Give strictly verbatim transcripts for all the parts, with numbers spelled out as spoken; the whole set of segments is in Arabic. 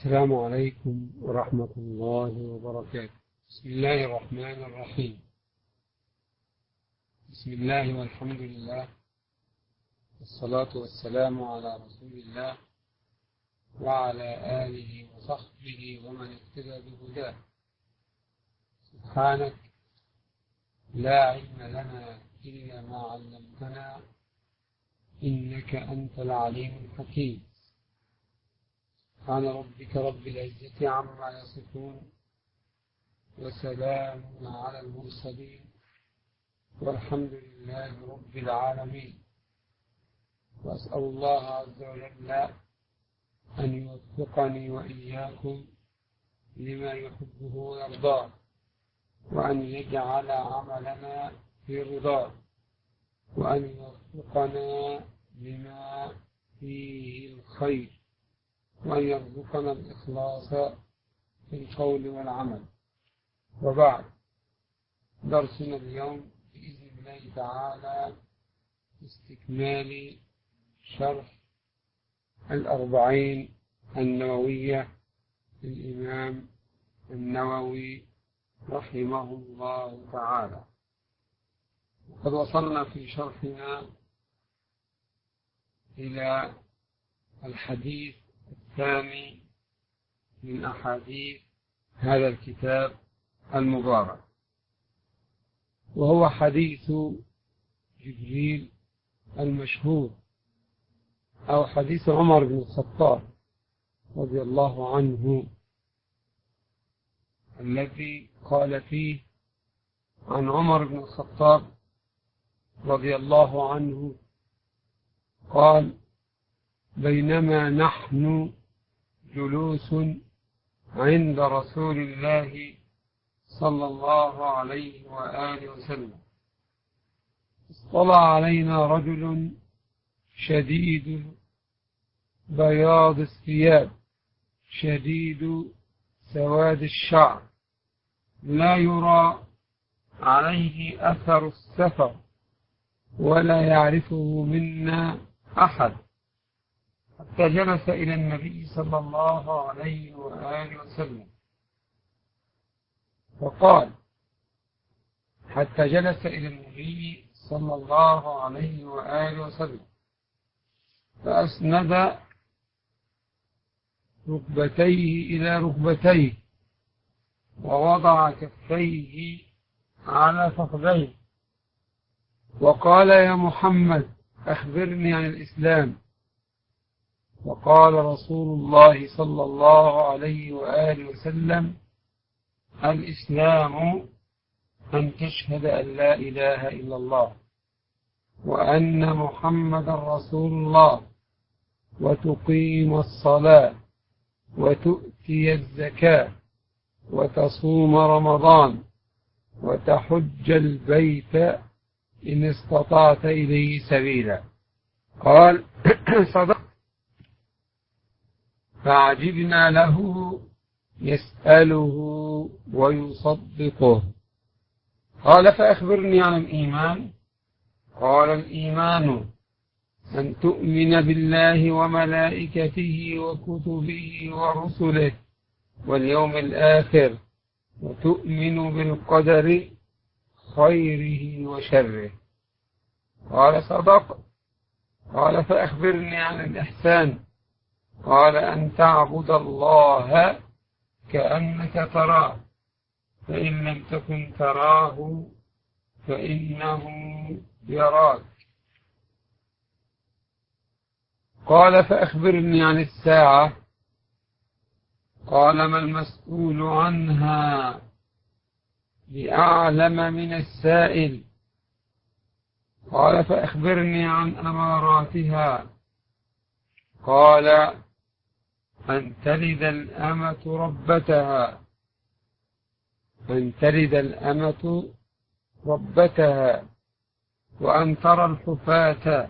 السلام عليكم ورحمة الله وبركاته. بسم الله الرحمن الرحيم. بسم الله والحمد لله والصلاة والسلام على رسول الله وعلى آله وصحبه ومن اهتدى بهداه. سبحانك لا علم لنا إلا ما علمتنا إنك أنت العليم الحكيم. سبحان ربك رب العزة عما يصفون وسلام على المرسلين والحمد لله رب العالمين. وأسأل الله عز وجل أن يوفقني وإياكم لما يحبه ويرضاه، وأن يجعل عملنا في رضاه، وأن يوفقنا لما فيه الخير، وأن يرزقنا الإخلاص في القول والعمل. وبعد، درسنا اليوم بإذن الله تعالى استكمال شرح الأربعين النووية للإمام النووي رحمه الله تعالى. وقد وصلنا في شرحنا إلى الحديث الثاني من أحاديث هذا الكتاب المبارك، وهو حديث جبريل المشهور، أو حديث عمر بن الخطاب رضي الله عنه، الذي قال فيه عن عمر بن الخطاب رضي الله عنه قال: بينما نحن جلوس عند رسول الله صلى الله عليه وآله وسلم، اطلع علينا رجل شديد بياض الثياب شديد سواد الشعر، لا يرى عليه أثر السفر ولا يعرفه منا أحد، حتى جلس إلى النبي صلى الله عليه وآله وسلم فقال حتى جلس إلى النبي صلى الله عليه وآله وسلم فأسند ركبتيه إلى ركبتيه ووضع كفيه على فخذيه وقال: يا محمد أخبرني عن الإسلام. وقال رسول الله صلى الله عليه وآله وسلم: الإسلام أن تشهد أن لا إله إلا الله وأن محمد رسول الله، وتقيم الصلاة، وتؤتي الزكاة، وتصوم رمضان، وتحج البيت إن استطعت إليه سبيلا. قال: صدق. فعجبنا له يسأله ويصدقه. قال: فأخبرني عن الإيمان. قال: الإيمان أن تؤمن بالله وملائكته وكتبه ورسله واليوم الآخر، وتؤمن بالقدر خيره وشره. قال: صدق. قال: فأخبرني عن الإحسان. قال: أن تعبد الله كأنك تراه، فإن لم تكن تراه فإنه يراك. قال: فأخبرني عن الساعة. قال: ما المسؤول عنها بأعلم من السائل. قال: فأخبرني عن أماراتها. قال: أن تلد الأمة ربتها أن تلد الأمة ربتها وأن ترى الحفاة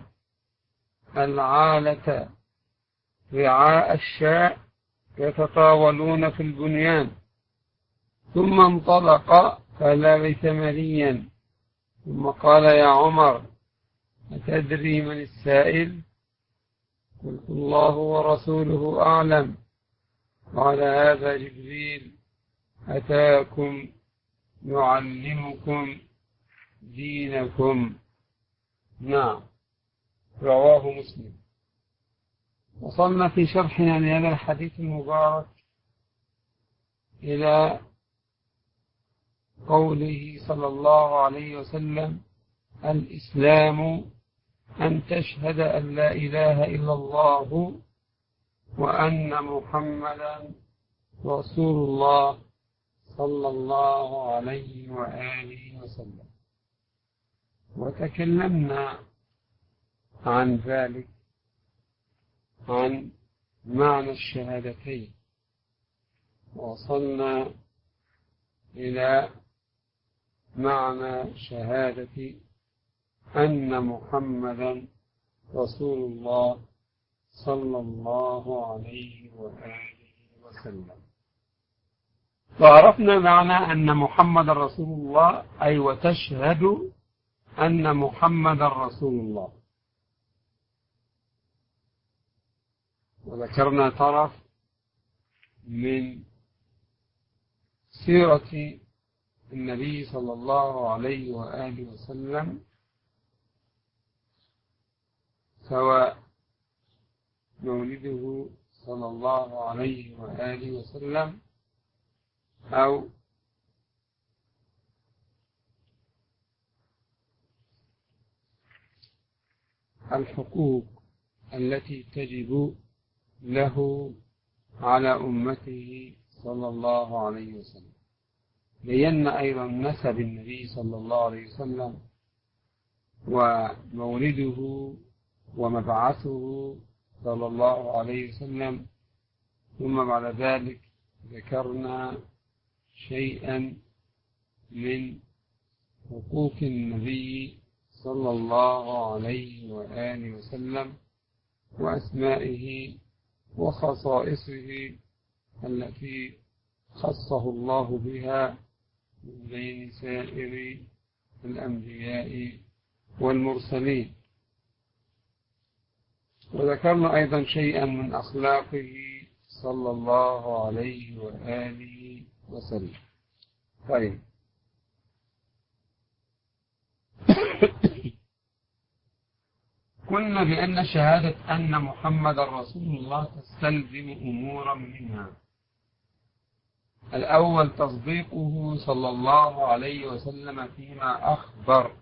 العالة رعاء الشاء يتطاولون في البنيان. ثم انطلق فلبث مليا، ثم قال: يا عمر أتدري من السائل؟ قلت: الله ورسوله أعلم. قال هذا جبريل أتاكم يعلمكم دينكم. نعم، رواه مسلم. وصلنا في شرحنا لهذا الحديث المبارك إلى قوله صلى الله عليه وسلم: الإسلام أن تشهد أن لا إله إلا الله وأن محمدا رسول الله صلى الله عليه وآله وسلم. وتكلمنا عن ذلك، عن معنى الشهادتين، وصلنا إلى معنى شهادة أن محمدا رسول الله صلى الله عليه وآله وسلم. وعرفنا معنى أن محمد رسول الله، أي وتشهد أن محمد رسول الله. وذكرنا طرف من سيرة النبي صلى الله عليه وآله وسلم، سواء مولده صلى الله عليه وآله وسلم أو الحقوق التي تجب له على أمته صلى الله عليه وسلم. بينا أيضا نسب النبي صلى الله عليه وسلم ومولده ومبعثه صلى الله عليه وسلم. ثم بعد ذلك ذكرنا شيئا من حقوق النبي صلى الله عليه وآله وسلم وأسمائه وخصائصه التي خصه الله بها من بين سائر الأنبياء والمرسلين. وذكرنا أيضا شيئا من أخلاقه صلى الله عليه وآله وسلم. طيب قلنا بأن شهادة أن محمد رسول الله تستلزم أمورا منها. الأول تصديقه صلى الله عليه وسلم فيما أخبر،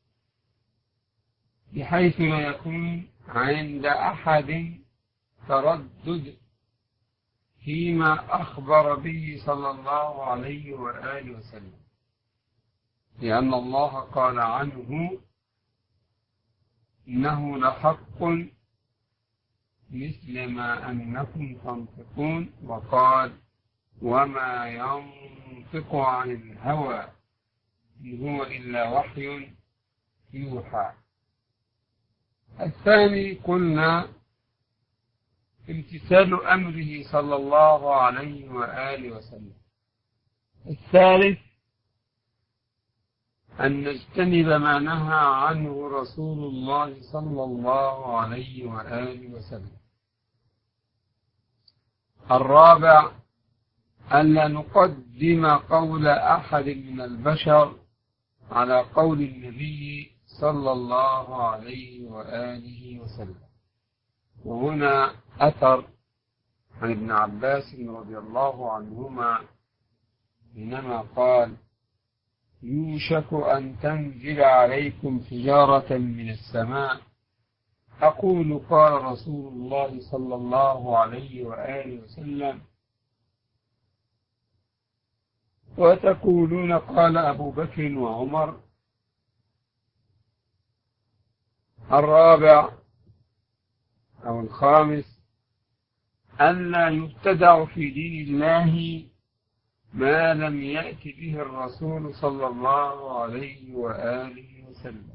بحيث لا يكون عند أحد تردد فيما أخبر به صلى الله عليه وآله وسلم، لأن الله قال عنه: إنه لحق مثل ما أنكم تنطقون، وقال: وما ينطق عن الهوى إن هو إلا وحي يوحى. الثاني قلنا امتثال أمره صلى الله عليه وآله وسلم. الثالث أن نجتنب ما نهى عنه رسول الله صلى الله عليه وآله وسلم. الرابع ألا نقدم قول أحد من البشر على قول النبي صلى الله عليه وآله وسلم. وهنا أثر عن ابن عباس رضي الله عنهما حينما قال: يوشك أن تنزل عليكم حجارة من السماء، أقول قال رسول الله صلى الله عليه وآله وسلم، وتقولون قال أبو بكر وعمر. الرابع أو الخامس ألا يبتدع في دين الله ما لم يأت به الرسول صلى الله عليه وآله وسلم.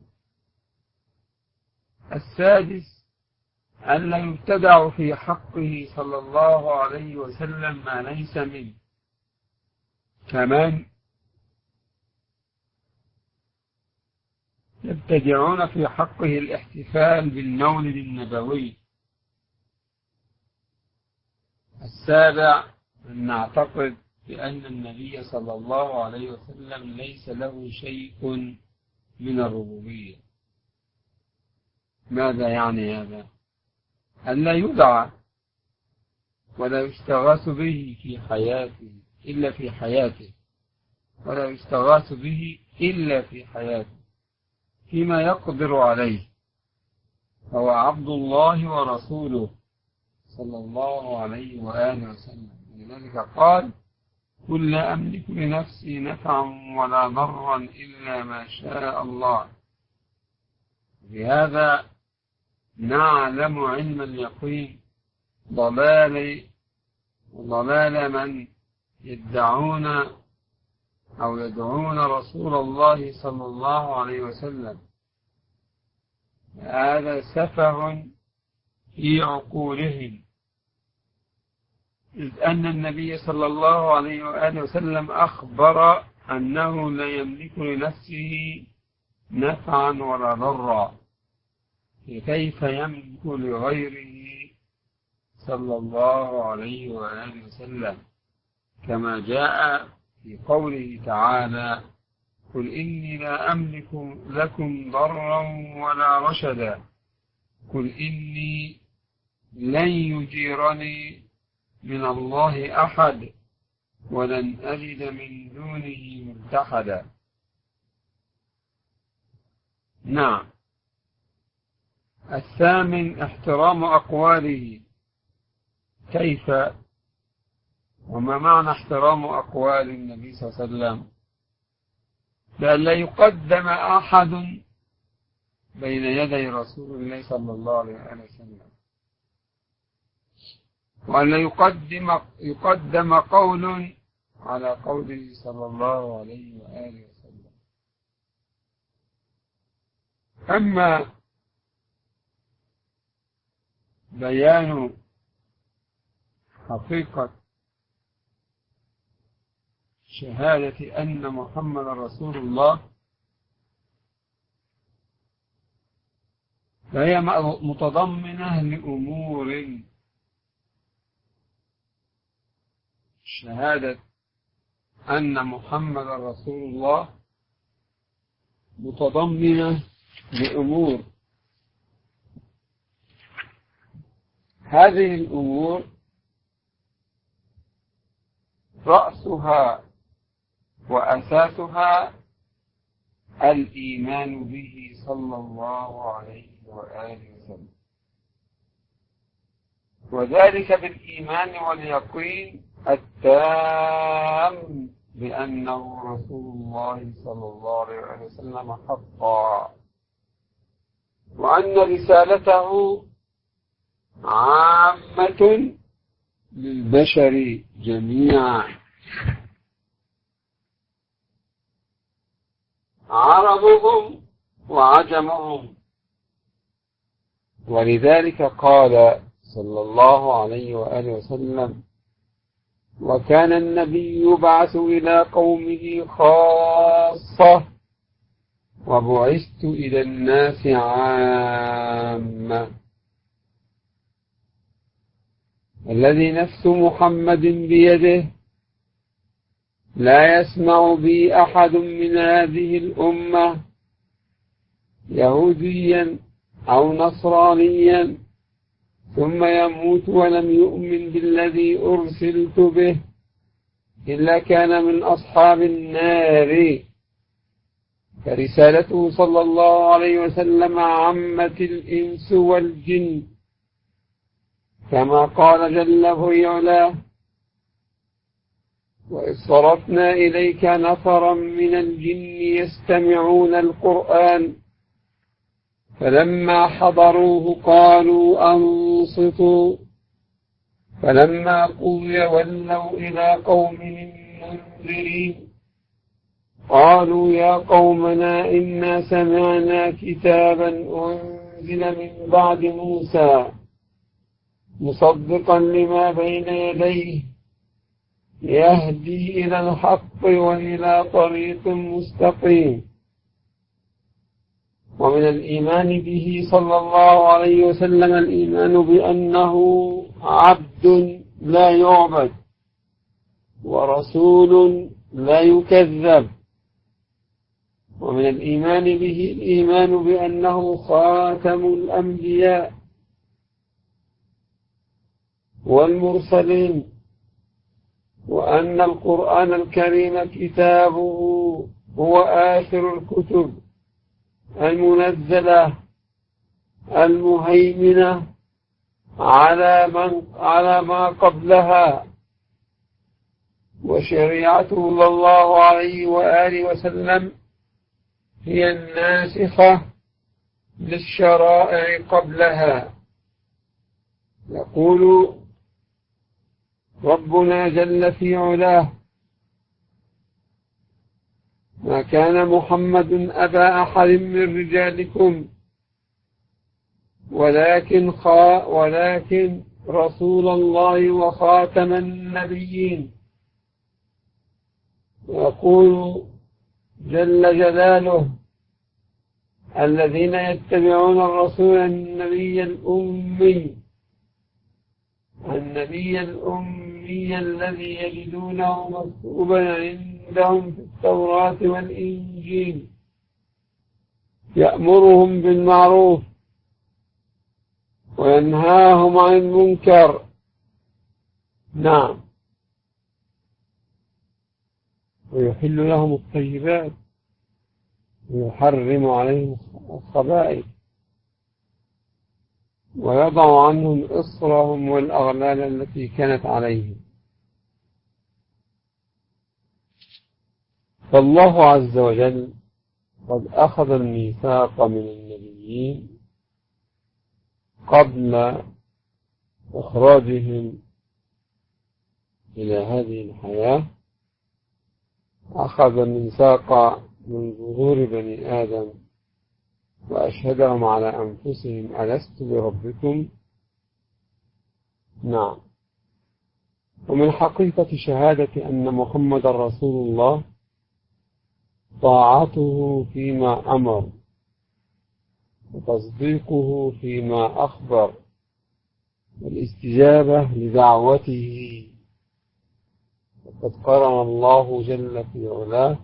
السادس ألا يبتدع في حقه صلى الله عليه وسلم ما ليس منه، كمان يبتدعون في حقه الاحتفال بالمولد النبوي. السابع أن نعتقد بأن النبي صلى الله عليه وسلم ليس له شيء من الربوبية. ماذا يعني هذا؟ أن لا يدعى ولا يستغاث به في حياته إلا في حياته، ولا يستغاث به إلا في حياته فيما يقدر عليه، هو عبد الله ورسوله صلى الله عليه وآله وسلم. لذلك قال: قل لا أملك لنفسي نفعا ولا ضرا إلا ما شاء الله. بهذا نعلم علم اليقين ضلال ضلال من يدعون أو يدعون رسول الله صلى الله عليه وسلم. هذا سفه في عقولهم، إذ أن النبي صلى الله عليه وآله وسلم أخبر أنه لا يملك لنفسه نفعا ولا ضرا، كيف يملك لغيره صلى الله عليه وآله وسلم؟ كما جاء في قوله تعالى: قل إني لا أملك لكم ضرا ولا رشدا، قل إني لن يجيرني من الله أحد ولن أجد من دونه ملتحدا. نعم. الثامن احترام أقواله. كيف؟ وما معنى احترام أقوال النبي صلى الله عليه وسلم؟ بأن لا يقدم أحد بين يدي رسول الله صلى الله عليه وسلم، وأن لا يقدم, يقدم قول على قوله صلى الله عليه وآله وسلم. أما بيان حقيقة شهادة أن محمد رسول الله فهي متضمنة لأمور. شهادة أن محمد رسول الله متضمنة لأمور، هذه الأمور رأسها وأساسها الإيمان به صلى الله عليه وآله وسلم، وذلك بالإيمان واليقين التام بأنه رسول الله صلى الله عليه وسلم حقا، وأن رسالته عامة للبشر جميعا، عربهم وعجمهم. ولذلك قال صلى الله عليه وآله وسلم: وكان النبي يبعث إلى قومه خاصة وبعثت إلى الناس عامة. الذي نفس محمد بيده لا يسمع بي أحد من هذه الأمة يهوديا أو نصرانيا ثم يموت ولم يؤمن بالذي أرسلت به إلا كان من أصحاب النار. فرسالته صلى الله عليه وسلم عمت الإنس والجن، كما قال جل في علاه: وإذ صرفنا إليك نفرا من الجن يستمعون القرآن فلما حضروه قالوا أنصتوا فلما قضي ولوا إلى قومهم منذرين قالوا يا قومنا إنا سمعنا كتابا أنزل من بعد موسى مصدقا لما بين يديه يهدي إلى الحق وإلى طريق مستقيم. ومن الإيمان به صلى الله عليه وسلم الإيمان بأنه عبد لا يعبد ورسول لا يكذب. ومن الإيمان به الإيمان بأنه خاتم الأنبياء والمرسلين، وأن القرآن الكريم كتابه هو آخر الكتب المنزلة المهيمنة على من على ما قبلها، وشريعته صلى الله عليه وآله وسلم هي الناسخة للشرائع قبلها. يقول ربنا جل في علاه: ما كان محمد أبا أحد من رجالكم ولكن خا ولكن رسول الله وخاتم النبيين. يقول جل جلاله: الذين يتبعون الرسول النبي الأمي النبي الأمي الذي يجدونه مكتوبا عندهم في التوراة والإنجيل يأمرهم بالمعروف وينهاهم عن المنكر. نعم. ويحل لهم الطيبات ويحرم عليهم الخبائث ويضع عنهم إصرهم والأغلال التي كانت عليهم. فالله عز وجل قد أخذ الميثاق من النبيين قبل إخراجهم إلى هذه الحياة. أخذ الميثاق من ظهور بني آدم وأشهدهم على أنفسهم: ألست بربكم؟ نعم. ومن حقيقة شهادة أن محمد رسول الله طاعته فيما أمر وتصديقه فيما أخبر والاستجابة لدعوته. وقد قرن الله جل في علاه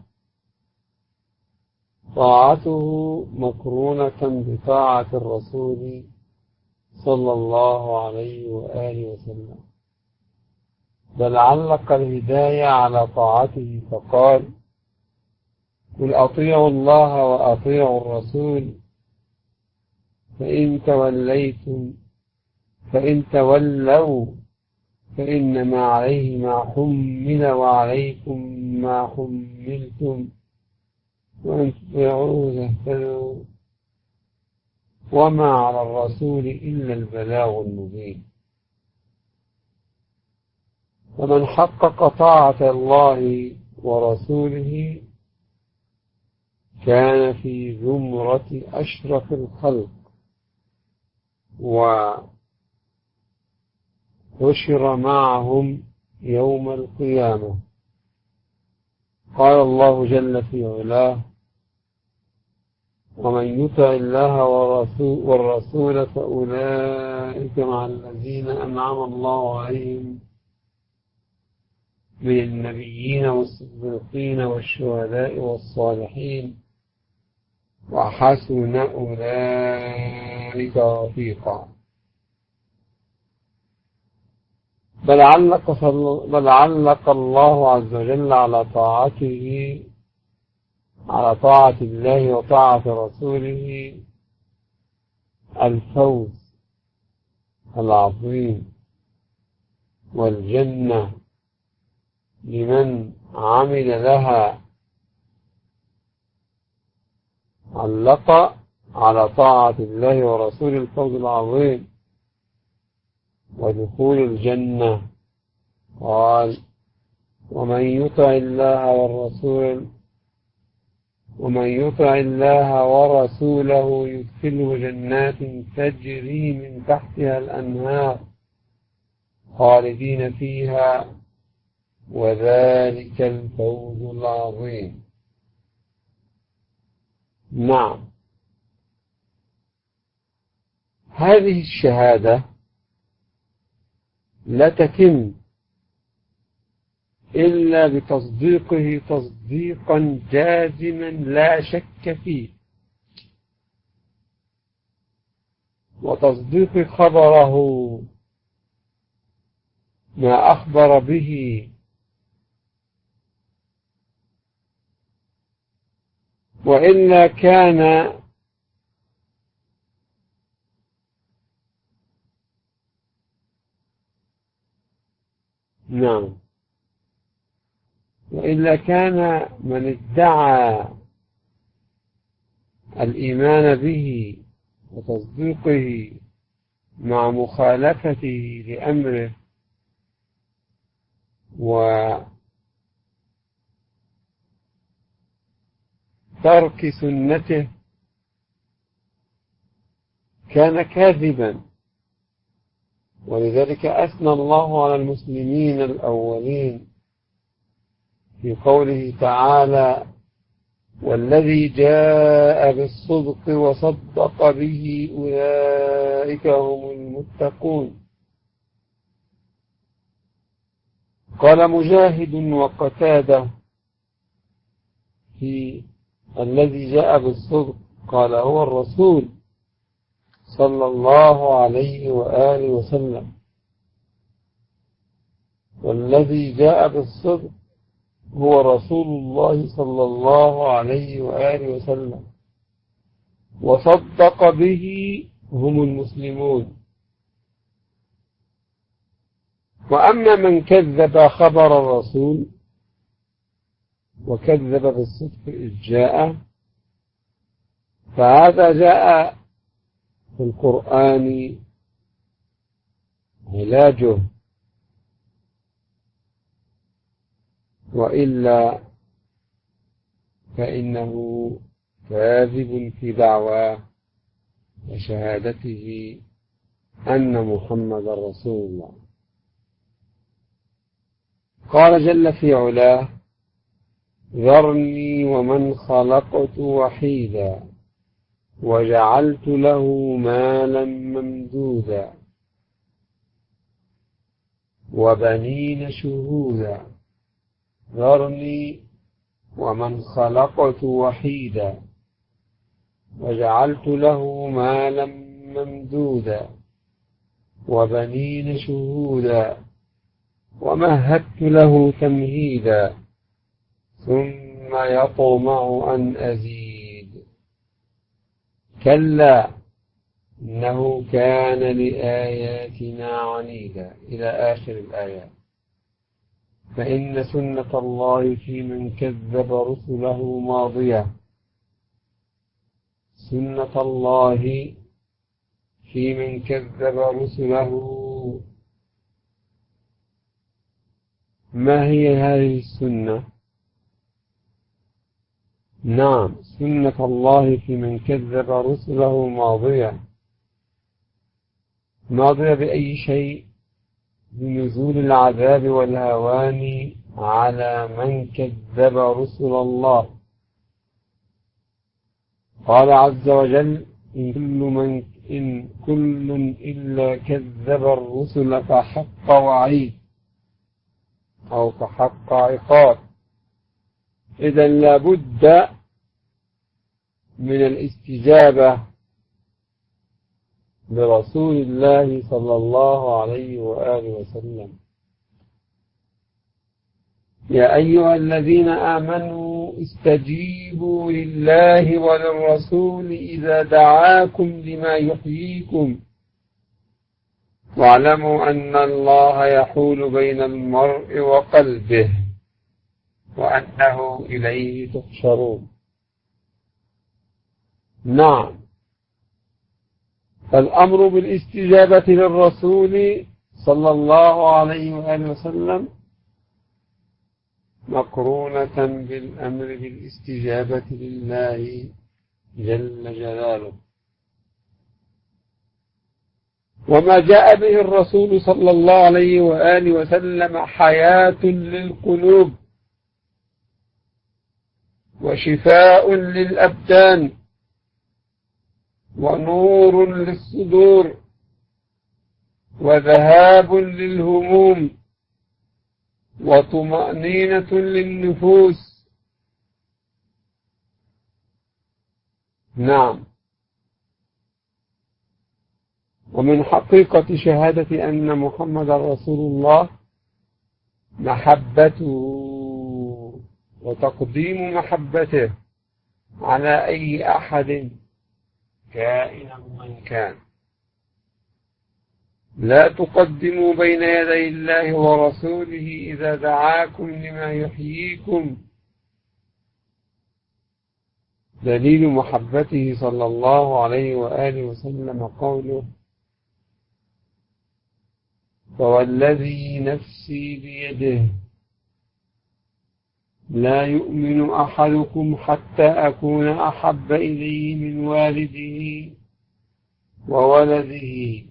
طاعته مقرونة بطاعة الرسول صلى الله عليه وآله وسلم، بل علق الهداية على طاعته فقال: قل أطيعوا الله وأطيعوا الرسول فإن توليتم فإن تولوا فإنما عليه ما حمل وعليكم ما حملتم وأن تطيعوه تهتدوا وما على الرسول إلا البلاغ المبين. فمن حقق طاعة الله ورسوله كان في زمرة أشرف الخلق وحشر معهم يوم القيامة. قال الله جل في علاه: ومن يطع الله والرسول فأولئك مع الذين أنعم الله عليهم من النبيين والصديقين والشهداء والصالحين وحسن أولئك رفيقا. بل علق, بل علق الله عز وجل على طاعته على طاعة الله وطاعة رسوله الفوز العظيم والجنة لمن عمل لها. علق على طاعة الله ورسوله الفوز العظيم ودخول الجنة. قال: ومن يطع الله والرسول ومن يطع الله ورسوله يدخله جنات تجري من تحتها الأنهار خالدين فيها وذلك الفوز العظيم. نعم. هذه الشهادة لا تتم إلا بتصديقه تصديقا جازما لا شك فيه، وتصديق خبره ما أخبر به، وإلا كان نعم وإلا كان من ادعى الإيمان به وتصديقه مع مخالفته لأمره وترك سنته كان كاذبا. ولذلك أثنى الله على المسلمين الأولين في قوله تعالى: والذي جاء بالصدق وصدق به أولئك هم المتقون. قال مجاهد وقتادة في الذي جاء بالصدق قال هو الرسول صلى الله عليه وآله وسلم، والذي جاء بالصدق هو رسول الله صلى الله عليه وآله وسلم، وصدق به هم المسلمون. وأما من كذب خبر الرسول وكذب بالصدق إذ جاء، فهذا جاء في القرآن علاجه، وإلا فإنه كاذب في دعواه وشهادته أن محمد رسول الله. قال جل في علاه: ذرني ومن خلقت وحيدا وجعلت له مالا ممدودا وبنين شهودا. ذرني ومن خلقت وحيدا وجعلت له مالا ممدودا وبنين شهودا ومهدت له تمهيدا ثم يطمع أن أزيد كلا إنه كان لآياتنا عنيدا، إلى آخر الآيات. فإن سنة الله في من كذب رسله ماضية، سنة الله في من كذب رسله. ما هي هذه السنة؟ نعم، سنة الله في من كذب رسله ماضية. ماضية بأي شيء؟ بنزول العذاب والهوان على من كذب رسل الله. قال عز وجل: إن كل, من إن كل إلا كذب الرسل فحق وعيد أو فحق عقاب. إذا لابد من الاستجابة لرسول الله صلى الله عليه وآله وسلم. يا أيها الذين آمنوا استجيبوا لله وللرسول إذا دعاكم لما يحييكم واعلموا أن الله يحول بين المرء وقلبه وأنه إليه تحشرون. نعم، فالأمر بالاستجابة للرسول صلى الله عليه وآله وسلم مقرونة بالأمر بالاستجابة لله جل جلاله. وما جاء به الرسول صلى الله عليه وآله وسلم حياة للقلوب وشفاء للأبدان ونور للصدور وذهاب للهموم وطمأنينة للنفوس. نعم. ومن حقيقة شهادة أن محمد رسول الله محبته وتقديم محبته على أي أحد كائنا من كان. لا تقدموا بين يدي الله ورسوله إذا دعاكم لما يحييكم. دليل محبته صلى الله عليه وآله وسلم قوله: فوالذي نفسي بيده لا يؤمن أحدكم حتى أكون أحب إليه من والده وولده.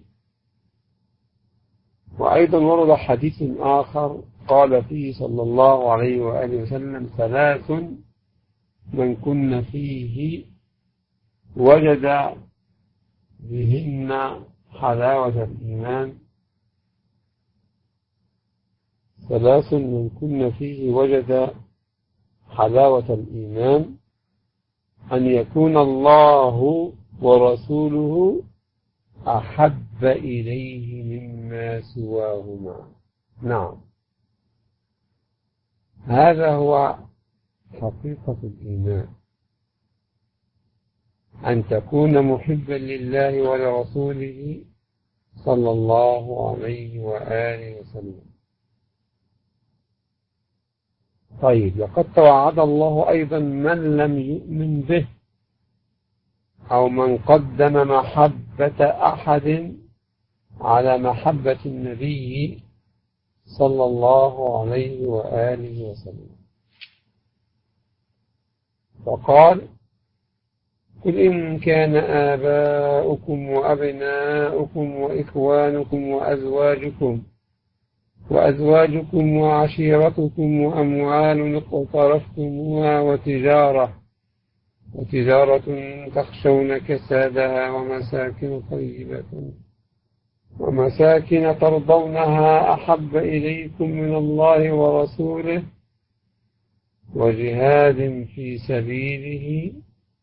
وأيضا ورد حديث آخر قال فيه صلى الله عليه وآله وسلم: ثلاث من كن فيه وجد بهن حلاوة الإيمان. ثلاث من كن فيه وجد حلاوة الإيمان: أن يكون الله ورسوله أحب إليه مما سواهما. نعم، هذا هو حقيقة الإيمان، أن تكون محبا لله ولرسوله صلى الله عليه وآله وسلم. طيب، لقد توعد الله أيضا من لم يؤمن به أو من قدم محبة أحد على محبة النبي صلى الله عليه وآله وسلم، فقال: قل إن كان آباؤكم وأبناؤكم وإخوانكم وأزواجكم وأزواجكم وعشيرتكم وأموال اقترفتموها وتجارة وتجارة تخشون كسادها ومساكن طيبة ومساكن ترضونها أحب إليكم من الله ورسوله وجهاد في سبيله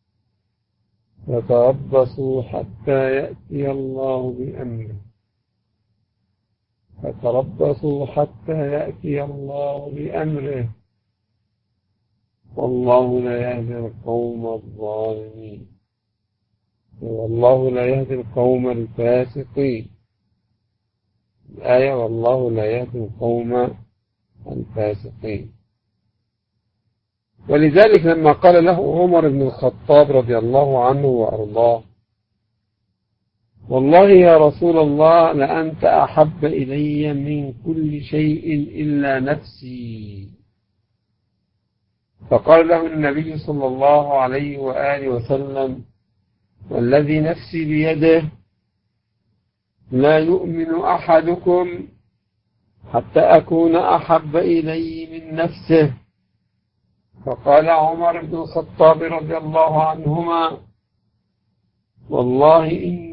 فتربصوا حتى يأتي الله بأمره فتربصوا حتى يأتي الله بأمره والله لا يهدي القوم الظالمين، والله لا يهدي القوم الفاسقين. الآية: والله لا يهدي القوم الفاسقين. ولذلك لما قال له عمر بن الخطاب رضي الله عنه وأرضاه: والله يا رسول الله لأنت أحب إلي من كل شيء إلا نفسي، فقال له النبي صلى الله عليه وآله وسلم: والذي نفسي بيده لا يؤمن أحدكم حتى أكون أحب إلي من نفسه. فقال عمر بن الخطاب رضي الله عنهما: والله إن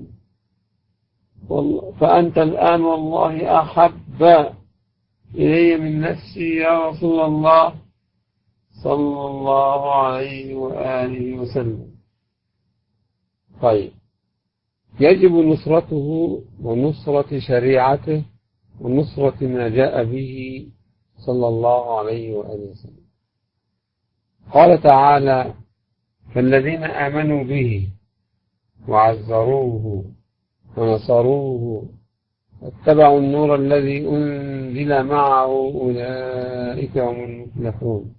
فأنت الآن والله أحب إلي من نفسي يا رسول الله صلى الله عليه وآله وسلم. طيب، يجب نصرته ونصرة شريعته ونصرة ما جاء به صلى الله عليه وآله وسلم. قال تعالى: فالذين آمنوا به وعزروه ونصروه واتبعوا النور الذي أنزل معه أولئك هم المفلحون.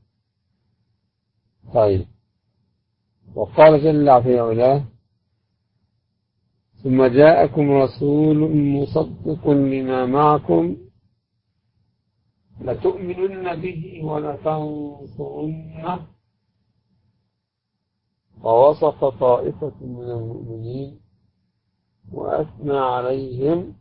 طيب، وقال جل في علاه: ثم جاءكم رسول مصدق لما معكم لتؤمنن به ولتنصرنه. ووصف طائفة من المؤمنين وأثنى عليهم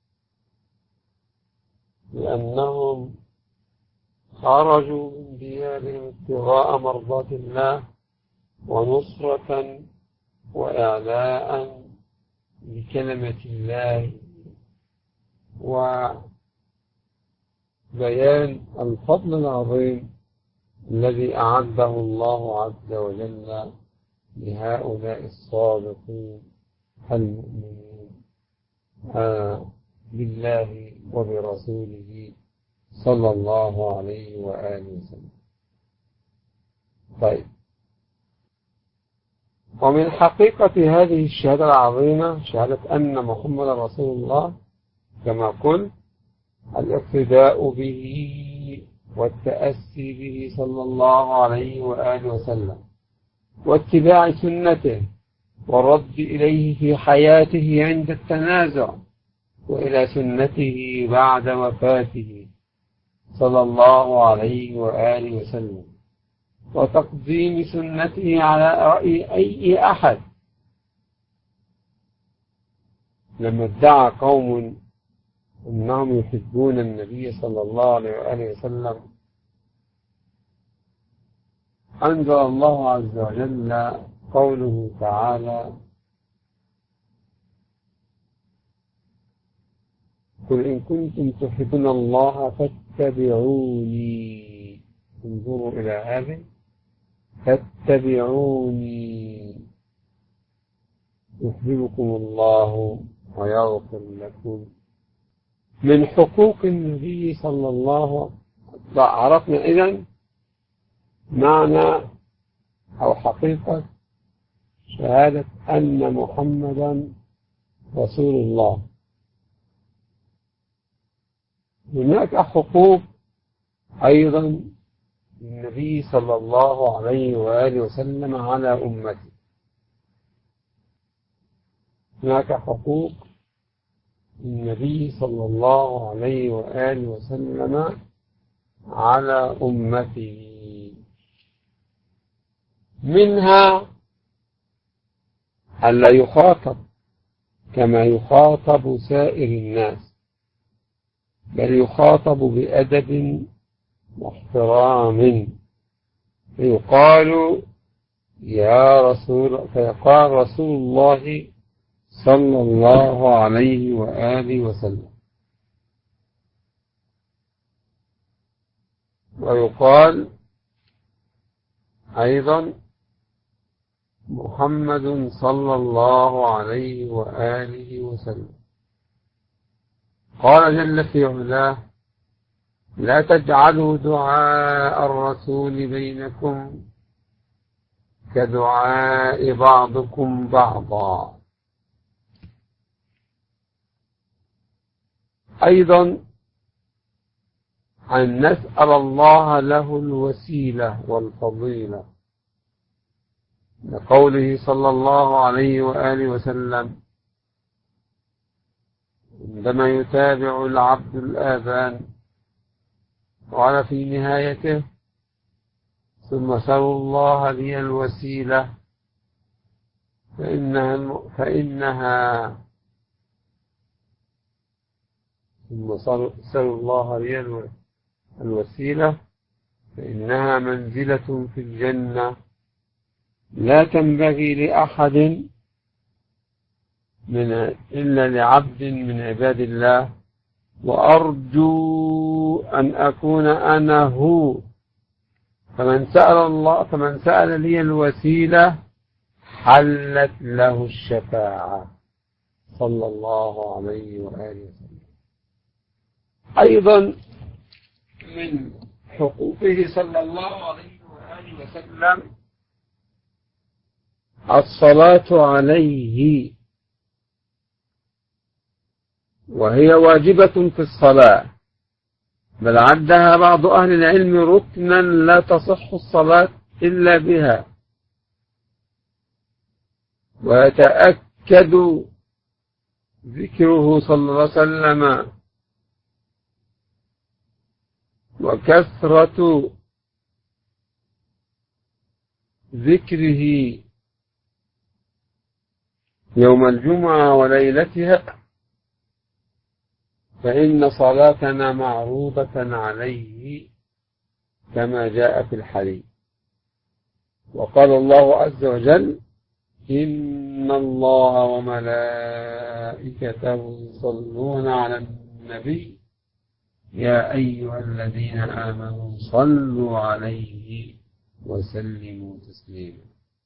بأنهم خرجوا من ديارهم ابتغاء مرضات الله ونصرة وإعلاء بكلمة الله بيان الفضل العظيم الذي أعده الله عز وجل لهؤلاء الصادقين المؤمنين آه بالله وبرسوله صلى الله عليه وآله وسلم. طيب، ومن حقيقة هذه الشهادة العظيمة شهادة أن محمد رسول الله كما قلت الاقتداء به والتأسي به صلى الله عليه وآله وسلم واتباع سنته والرد إليه في حياته عند التنازع وإلى سنته بعد وفاته صلى الله عليه وآله وسلم وتقديم سنته على رأي أي أحد. لما ادعى قوم أنهم يحبون النبي صلى الله عليه وآله وسلم أنزل الله عز وجل قوله تعالى: قل إن كنتم تحبون الله فاتبعوني. انظروا إلى هذه، فاتبعوني يحببكم الله ويغفر لكم. من حقوق النبي صلى الله عليه وسلم عرفنا إذن معنى أو حقيقة شهادة أن محمدا رسول الله. هناك حقوق أيضا للنبي صلى الله عليه وآله وسلم على أمته. هناك حقوق للنبي صلى الله عليه وآله وسلم على أمته، منها ألا يخاطب كما يخاطب سائر الناس، بل يخاطب بأدب واحترام، فيقال يا رسول فيقال رسول الله صلى الله عليه وآله وسلم، ويقال أيضا محمد صلى الله عليه وآله وسلم. قال جل في علاه: لا تجعلوا دعاء الرسول بينكم كدعاء بعضكم بعضا. أيضا أن نسأل الله له الوسيلة والفضيلة، لقوله صلى الله عليه وآله وسلم عندما يتابع العبد الآذان قال في نهايته: ثم سلوا الله لي الوسيلة فإنها, فإنها ثم سلوا الله لي الوسيلة فإنها منزلة في الجنة لا تنبغي لأحد من إلا لعبد من عباد الله، وأرجو أن أكون أنا هو. فمن سأل الله فمن سأل لي الوسيلة حلت له الشفاعة صلى الله عليه وآله وسلم. أيضا من حقوقه صلى الله عليه وآله وسلم الصلاة عليه، وهي واجبة في الصلاة، بل عدها بعض أهل العلم ركنا لا تصح الصلاة إلا بها. ويتأكد ذكره صلى الله عليه وسلم وكثرة ذكره يوم الجمعة وليلتها، فإن صلاتنا معروضة عليه كما جاء في الحديث. وقال الله عز وجل: إن الله وملائكته يصلون على النبي يا أيها الذين آمنوا صلوا عليه وسلموا تسليما.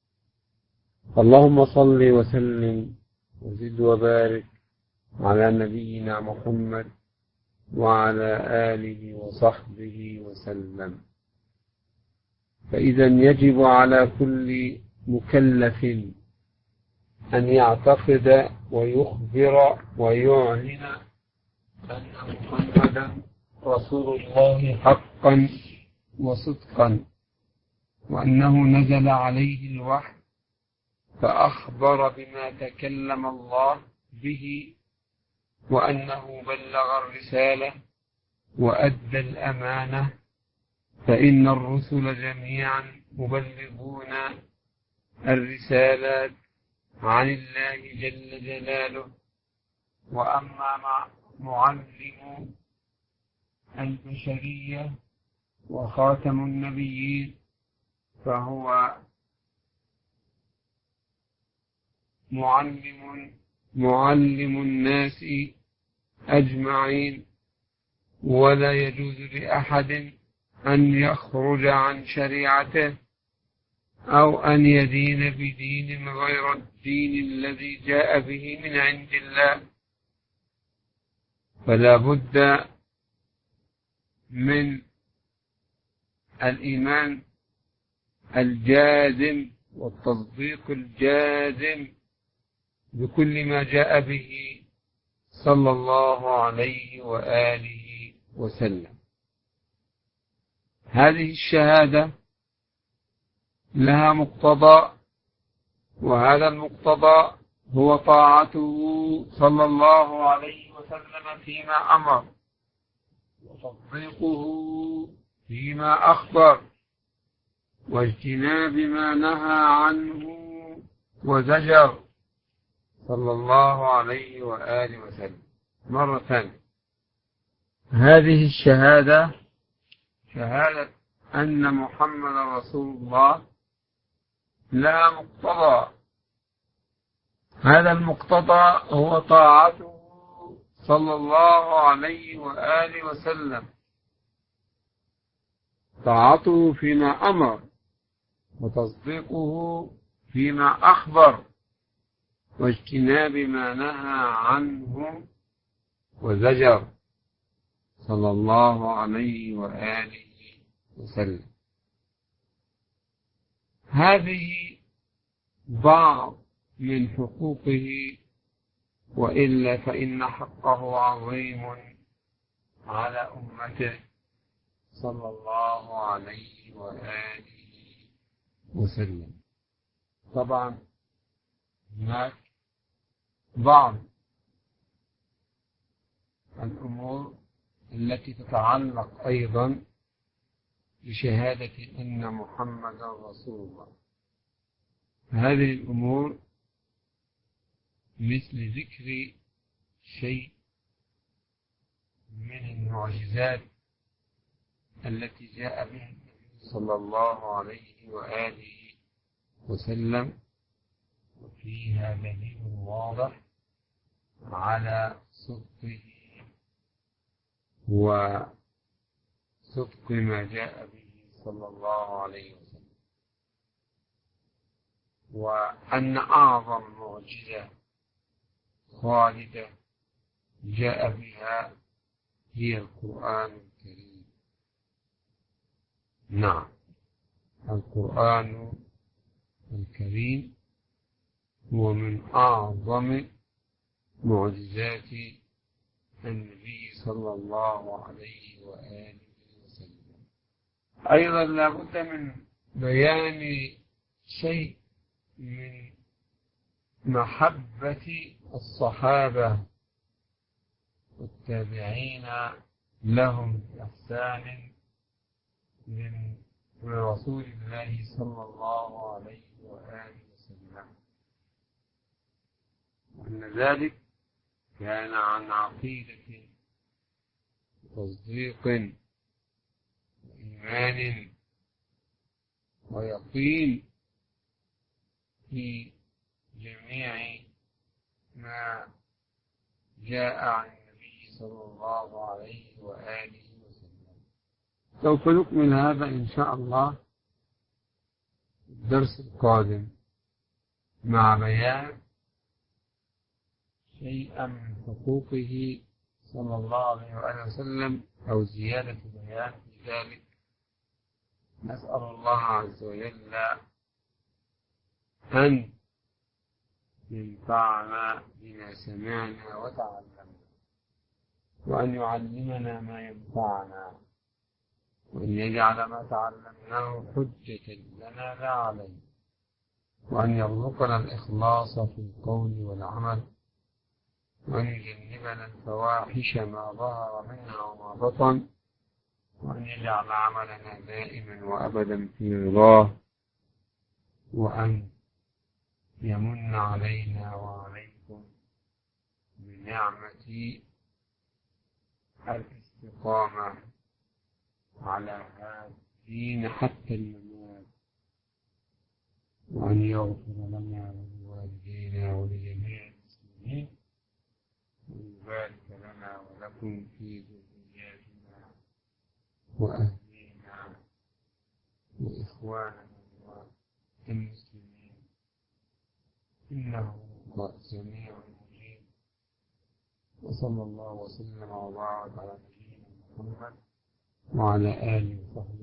اللهم صل وسلم وزد وبارك على نبينا محمد وعلى آله وصحبه وسلم. فإذا يجب على كل مكلف أن يعتقد ويخبر ويعلن أن محمدا رسول الله حقا وصدقا، وأنه نزل عليه الوحي فأخبر بما تكلم الله به، وأنه بلغ الرسالة وأدى الأمانة، فإن الرسل جميعا مبلغون الرسالات عن الله جل جلاله. وأما معلم البشرية وخاتم النبيين فهو معلم معلم الناس أجمعين، ولا يجوز لأحد أن يخرج عن شريعته أو أن يدين بدين غير الدين الذي جاء به من عند الله. فلا بد من الإيمان الجازم والتصديق الجازم بكل ما جاء به صلى الله عليه وآله وسلم. هذه الشهادة لها مقتضى، وهذا المقتضى هو طاعته صلى الله عليه وسلم فيما أمر، وتصديقه فيما أخبر، واجتناب ما نهى عنه وزجر صلى الله عليه وآله وسلم. مرة ثانية، هذه الشهادة شهادة أن محمد رسول الله لها مقتضى، هذا المقتضى هو طاعته صلى الله عليه وآله وسلم، طاعته فيما أمر، وتصديقه فيما أخبر، واجتناب ما نهى عنه وزجر صلى الله عليه وآله وسلم. هذه بعض من حقوقه، وإلا فإن حقه عظيم على أمته صلى الله عليه وآله وسلم. طبعا هناك بعض الأمور التي تتعلق أيضا بشهادة أن محمد رسول الله. هذه الأمور مثل ذكر شيء من المعجزات التي جاء بها النبي صلى الله عليه وآله وسلم، وفيها دليل واضح على صدقه وصدق ما جاء به صلى الله عليه وسلم. وأن أعظم معجزة خالدة جاء بها هي القرآن الكريم. نعم، القرآن الكريم هو من أعظم معجزات النبي صلى الله عليه وآله وسلم. أيضا لا بد من بيان شيء من محبة الصحابة والتابعين لهم بإحسان من رسول الله صلى الله عليه وآله وسلم، وأن ذلك كان عن عقيدة وتصديق وإيمان ويقين في جميع ما جاء عن النبي صلى الله عليه وآله وسلم. سوف نكمل هذا إن شاء الله الدرس القادم مع بيان شيئا من حقوقه صلى الله عليه وآله وسلم أو زيادة بيان في ذلك. نسأل الله عز وجل أن ينفعنا بما سمعنا وتعلمنا، وأن يعلمنا ما ينفعنا، وأن يجعل ما تعلمناه حجة لنا لا علينا، وأن يرزقنا الإخلاص في القول والعمل، وأن يجنبنا الفواحش ما ظهر منها وما بطن، وأن يجعل عملنا دائما وأبدا في رضاه، وأن يمن علينا وعليكم بنعمة الاستقامة على هذا الدين حتى الممات، وأن يغفر لنا ولوالدينا ولجميع المسلمين، ويبارك لنا ولكم في ذرياتنا وأهلنا وإخواننا والمسلمين، إنه هو سميع مجيب. وصلى الله وسلم وبارك على نبينا محمد وعلى آله وصحبه